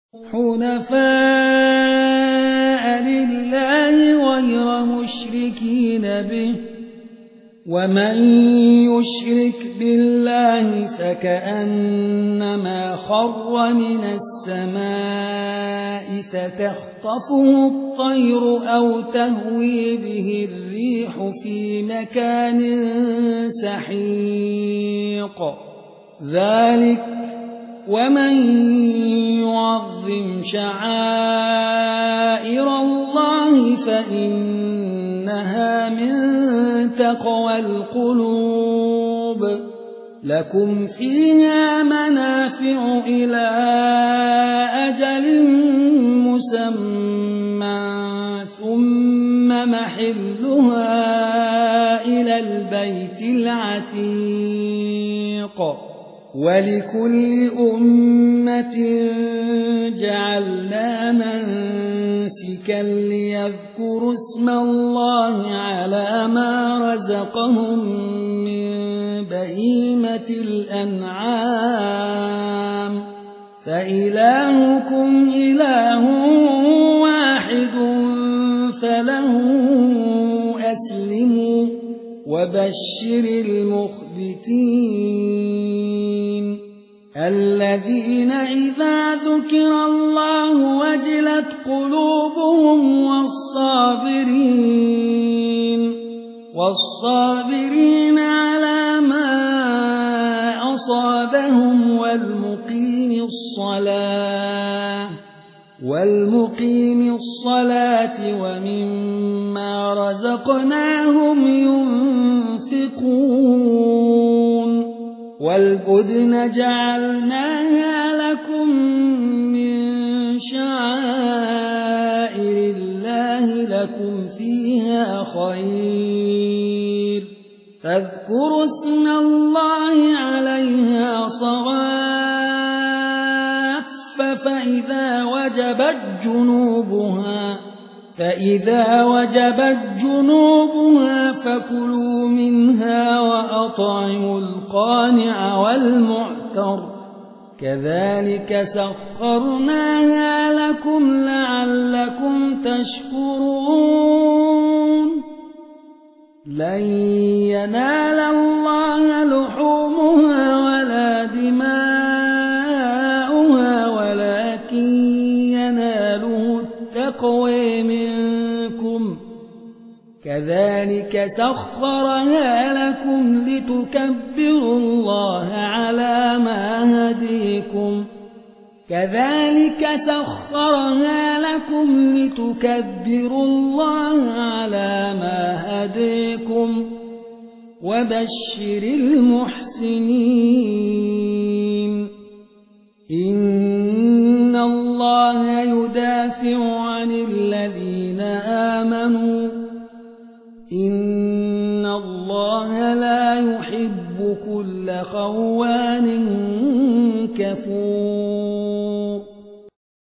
حنفاء لله غير مشركين به ومن يشرك بالله فكأنما خر من السماء فتخطفه الطير أو تهوي به الريح في مكان سحيق ذلك ومن يعظم شعائر الله فإنها من تقوى القلوب لكم فيها منافع إلى أجل مسمى ثم محلها إلى البيت العتيق ولكل أمة جعلنا منسكا ليذكروا اسم الله على ما رزقهم من بهيمة الأنعام فإلهكم إله واحد فله أسلموا وبشر المخبتين الذين إذا ذكر الله وجلت قلوبهم والصابرين على ما أصابهم والمقيم الصلاة ومما رزقناهم ينفقون والبدن جعلناها لكم من شعائر الله لكم فيها خير فاذكروا اسم الله عليها صواف فإذا وجبت جنوبها فكلوا منها وأطعموا القانع والمعتر كذلك سخرناها لكم لعلكم تشكرون لن ينال الله لحومها ولا دماؤها ولكن يناله التقوى منكم كذلك سخرها لكم لتكبروا الله على ما هديكم وبشر المحسنين إن الله يدافع عن الذين آمنوا إن الله لا يحب كل خوان كفور